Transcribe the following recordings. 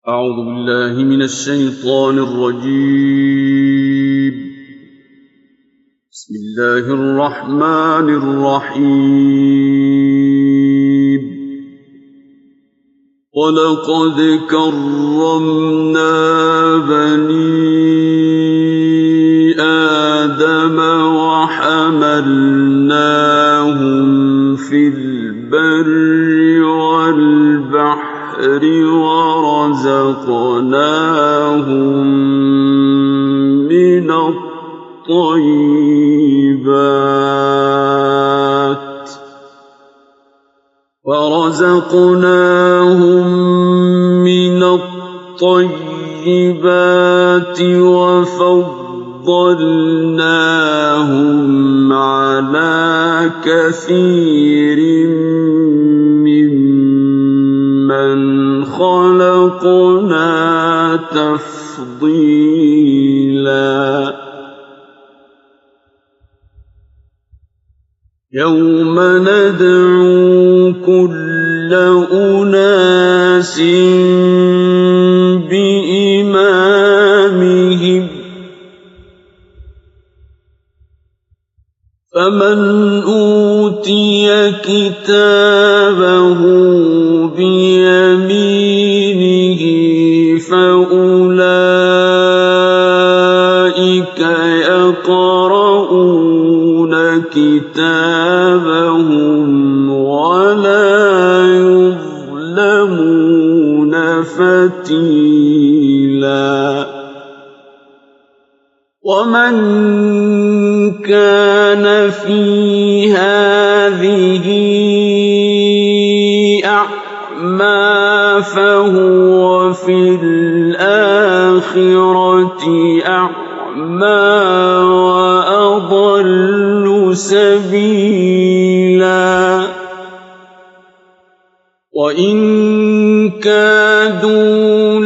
أعوذ بالله من الشيطان الرجيم. بسم الله الرحمن الرحيم. ولقد كرمنا بني آدم وحملناهم في البر والبحر ورزقناهم من الطيبات وفضلناهم على كثير ممن خلقنا تفضيلا. يوم ندعو كل أناس بإمامهم فمن أوتي كتابه بيمينه فأولئك يقرؤون كتابهم ولا يظلمون فتيلا. ومن كان في هذه أعمى فهو في الآخرة أعمى وأضل سبيلا. وإن كادوا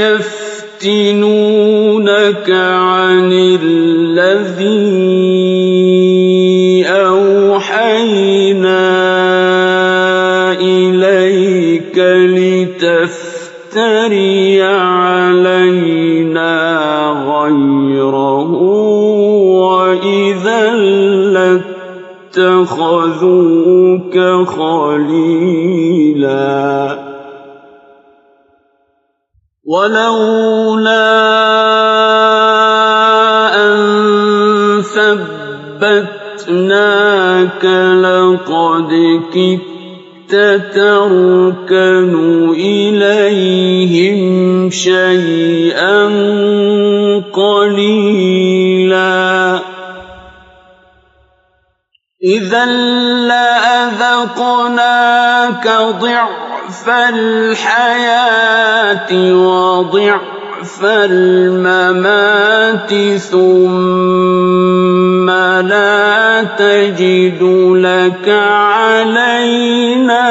ليفتنونك عن الذي أوحينا إليك لتفتري علينا غيره وإذا لاتخذوك خليلا. ولولا أن ثبتناك لقد كدت تركن إليهم شيئا قليلا. إذا لأذقناك ضعف الحياة وضعف الممات ثم لا تجد لك علينا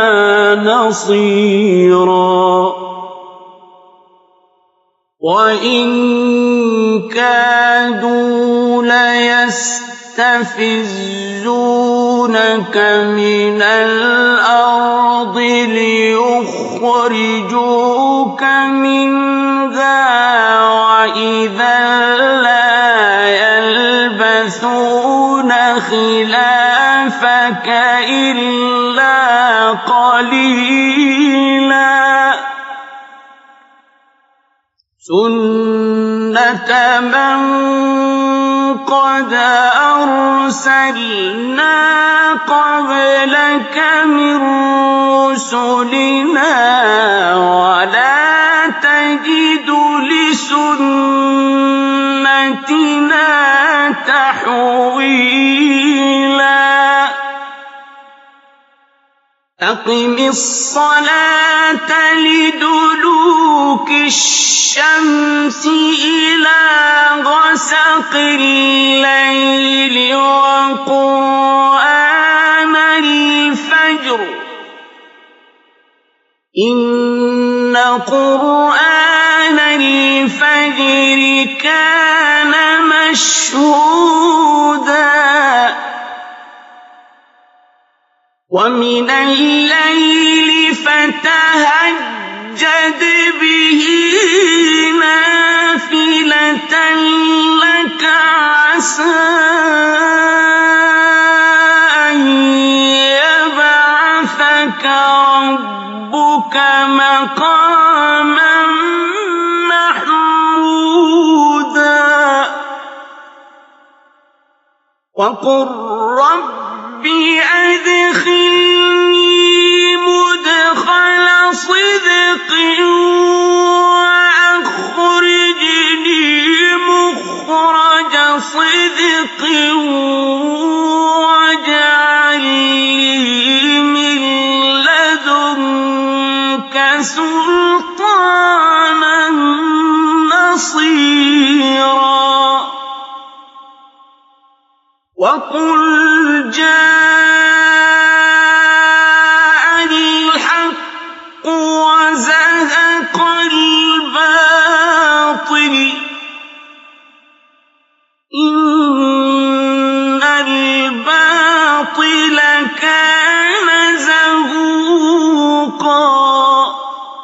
نصيرا. وإن كادوا ليستفزونك من الأرض ليخرجوك منها وإذا لا يلبثون خلافك إلا قليلا. سنة من قد أرسلنا قبلك من رسلنا ولا تجد لسنتنا تحويلا. أقم الصلاة لدلوك الشمس إلى غسق الليل وقرآن الفجر إن قرآن الفجر كان مشهودا. ومن الليل فتهجد به وقل رب أدخلني مدخل صدق وأخرجني مخرج صدق واجعل لي من لدنك سلطانا نصيرا وقل جاء الحق وزهق الباطل إن الباطل كان زهوقا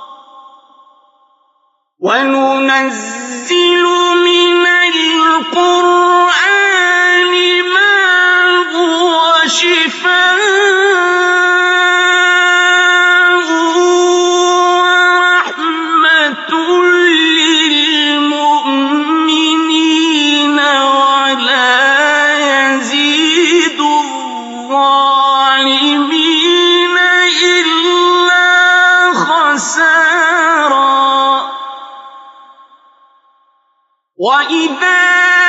وننزل من القرآن ما هو شفاء ورحمة للمؤمنين ولا يزيد الظالمين إلا خسارا وإذا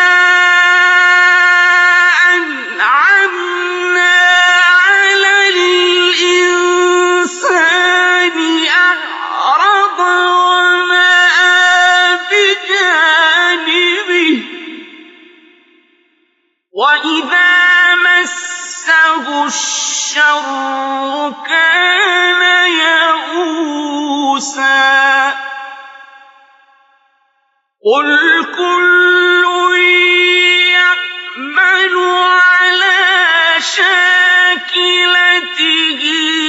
أنعمنا على الإنسان أعرض ونأى بجانبه وإذا مسه الشر كان يئوسا قل كل يعمل على شاكلته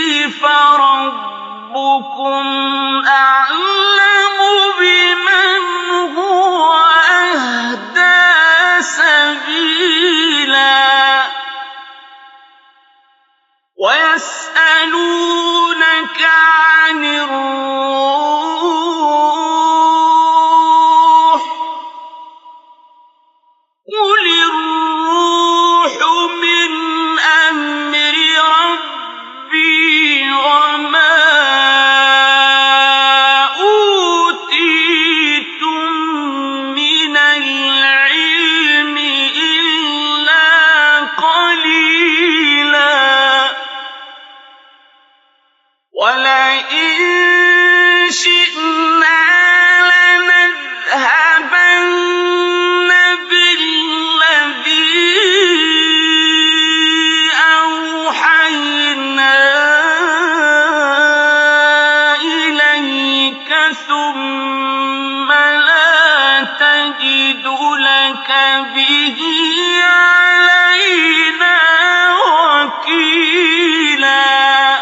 فربكم أعلم بمن هو أهدى سبيلا ويسألونك عن الروح قل الروح من أمر ربي وما أوتيتم من العلم إلا قليلا ولئن شئنا لنذهبن بالذي أوحينا إليك ثم لا تجد لك به علينا وكيلا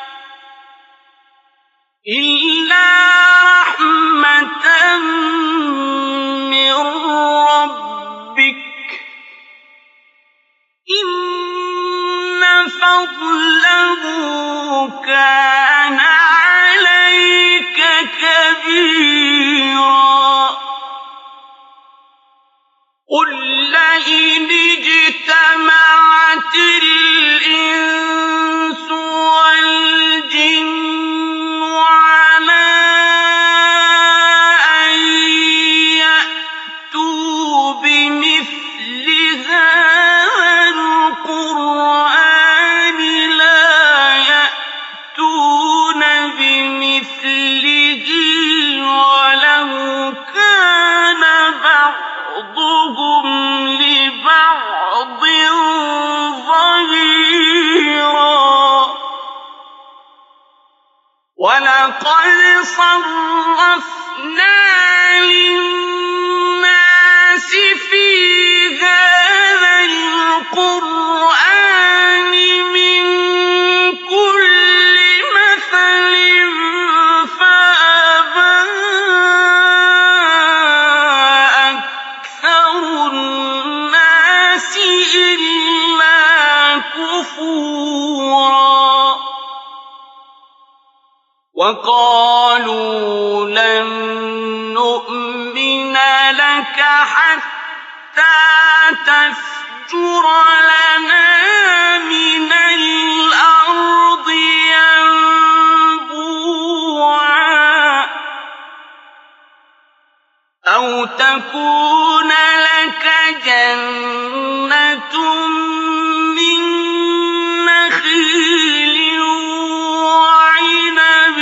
إلا رحمة من ربك إن فضله كان عليك كبيرا قل لئن اجتمعت الإنس والجن على أن يأتوا بمثل هذا القرآن لا يأتون بمثله ولو كان بعضهم لبعض ظهيرا ولقد صرفنا للناس في هذا القرآن من كل مثل فأبى أكثر الناس إلا كفورا وقالوا لن نؤمن لك حتى تفجر فافجر لنا من الأرض ينبوعا أو تكون لك جنة من نخيل وعنب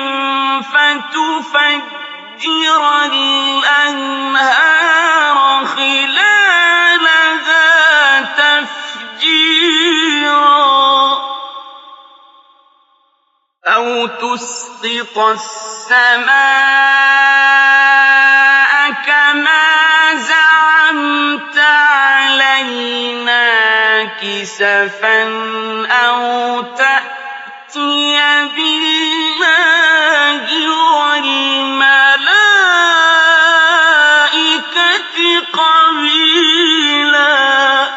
فتفجر الأنهار خلالها تفجيرا أو تسقط السماء كما زعمت علينا كسفا أو تأتي بالله والملائكة قبيلا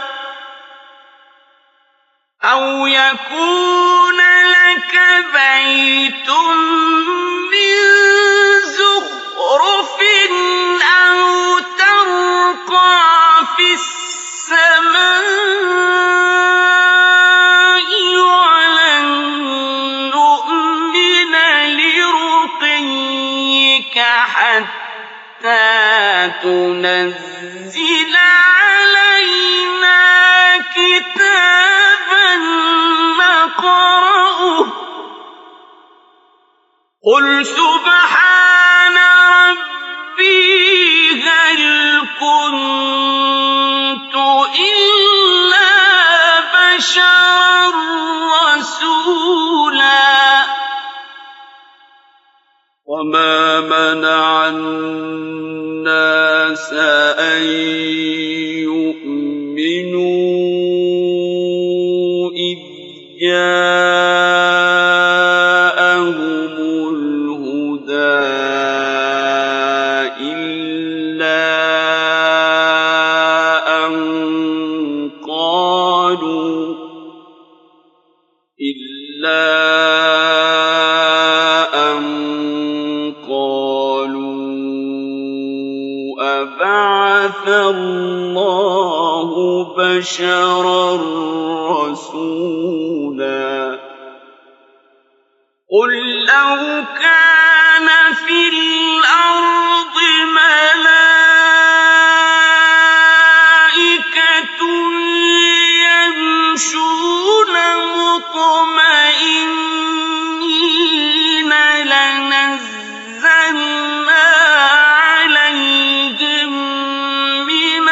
أو يكون لك بيت من زخرف أو ترقى في السماء ولن نؤمن لرقيك حتى تنزل علينا كتابا نقرأه قل سبحان ربي هل كنت إلا بشرا رسولا وما منع الناس أن يؤمنوا إذ جاءهم الهدى إلا أن قالوا أبعث الله بشرا رسولا قل لو كان في الأرض ملائكة يمشون مطمئنين لنزلنا عليهم من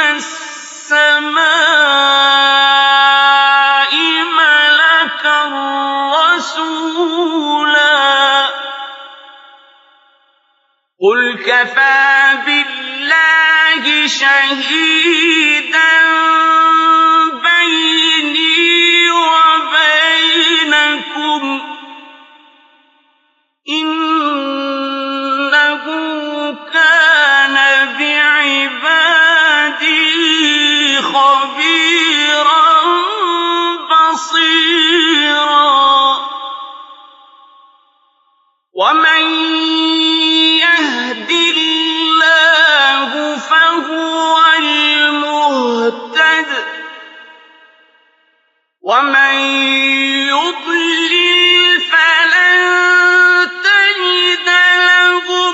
السماء ملكا رسولا قل كفى بالله شهيدا بيني وبينكم إنه كان بعبادي خبيرا بصيرا ومن يهد الله فهو المهتد ومن يضلل فلن تجد لهم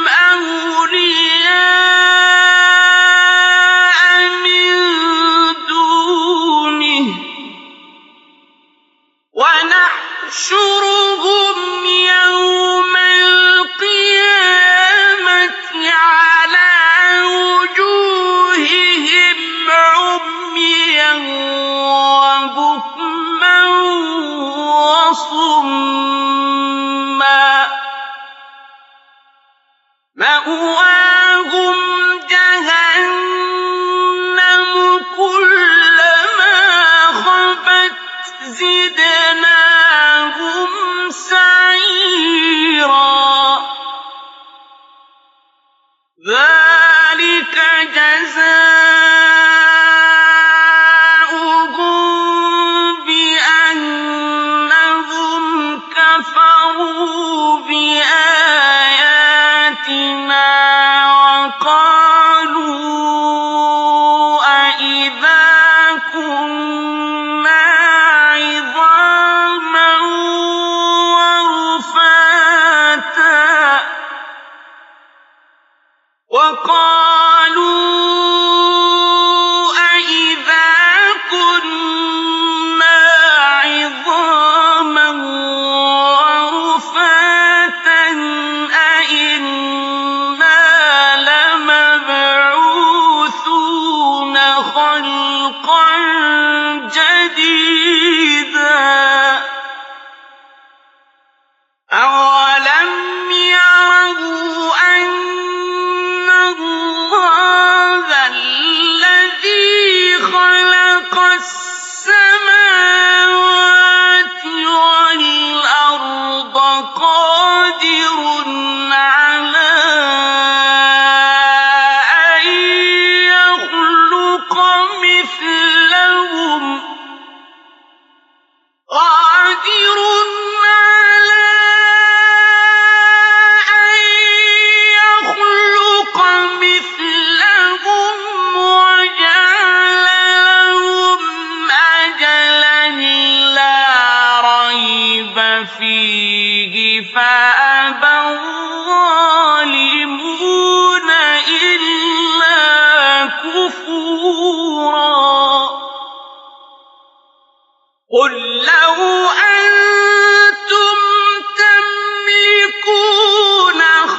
أولياء من دونه ونحشرهم يوم القيامة على وجوههم عميا وبكما وصما مأواهم جهنم كلما خبت زدناهم سعيرا ذلك جزاؤهم بأنهم كفروا بآياتنا وقالوا أإذا وقالوا أإذا كنا عظاما ورفاتا أإنا لمبعوثون خلقا جديدا أولم يروا أن الله الذي خلق السماوات والأرض قادر على أن يخلق مثلهم وجعل لهم أجلا لا ريب فيه فأبى الظالمون إلا كفورا قل لو أنتم تملكون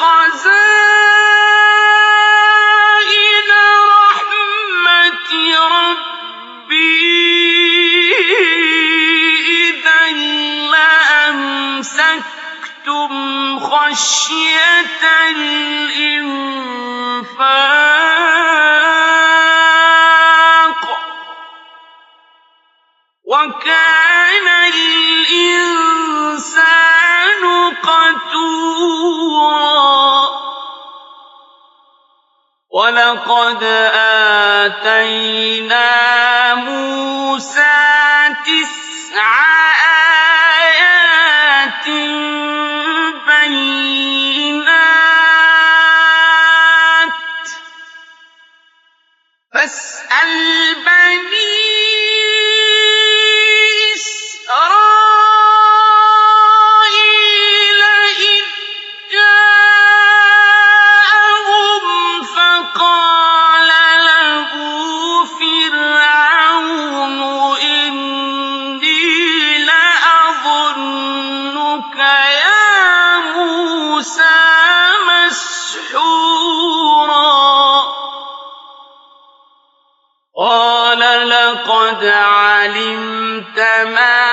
خزائن رحمة ربي إذا لأمسكتم خشية الإنفاق وكان الإنسان قتورا ولقد آتينا موسى 9 آيات بينات فاسأل بني إسرائيل إذ جاءهم فقال له فرعون إني لأظنك يا موسى مسحورا قال لقد علمت ما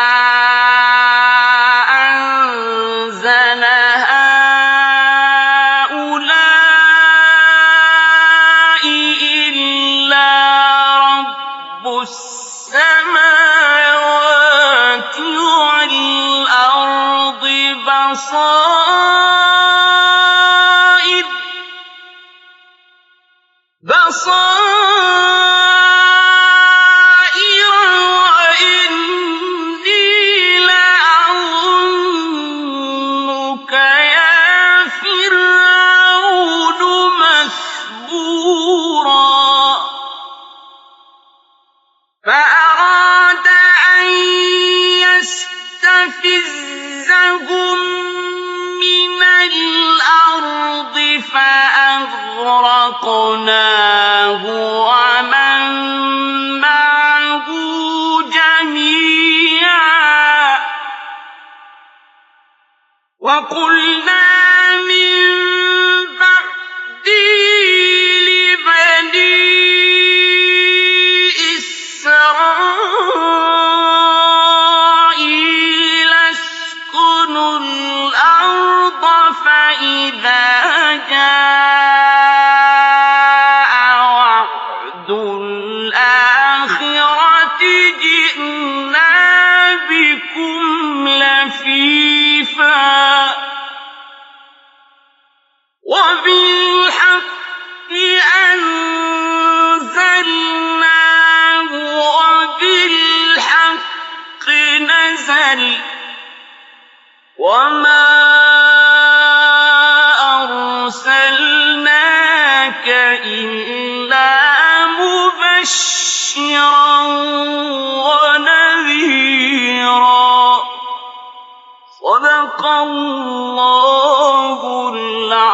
أنزل هؤلاء إلا رب السماوات والأرض بصائر وإني لأظنك يا فرعون مثبورا فأراد أن يستفزهم من الأرض فأغرقناه ومن معه جميعا وقلنا من بعده لبني إسرائيل اسكنوا الأرض فإذا جاء وعد الآخرة جئنا بكم لفيفا وبالحق أنزلناه وبالحق نزل وما أرسلناك إلا مبشرا ونذيرا صدق الله العظيم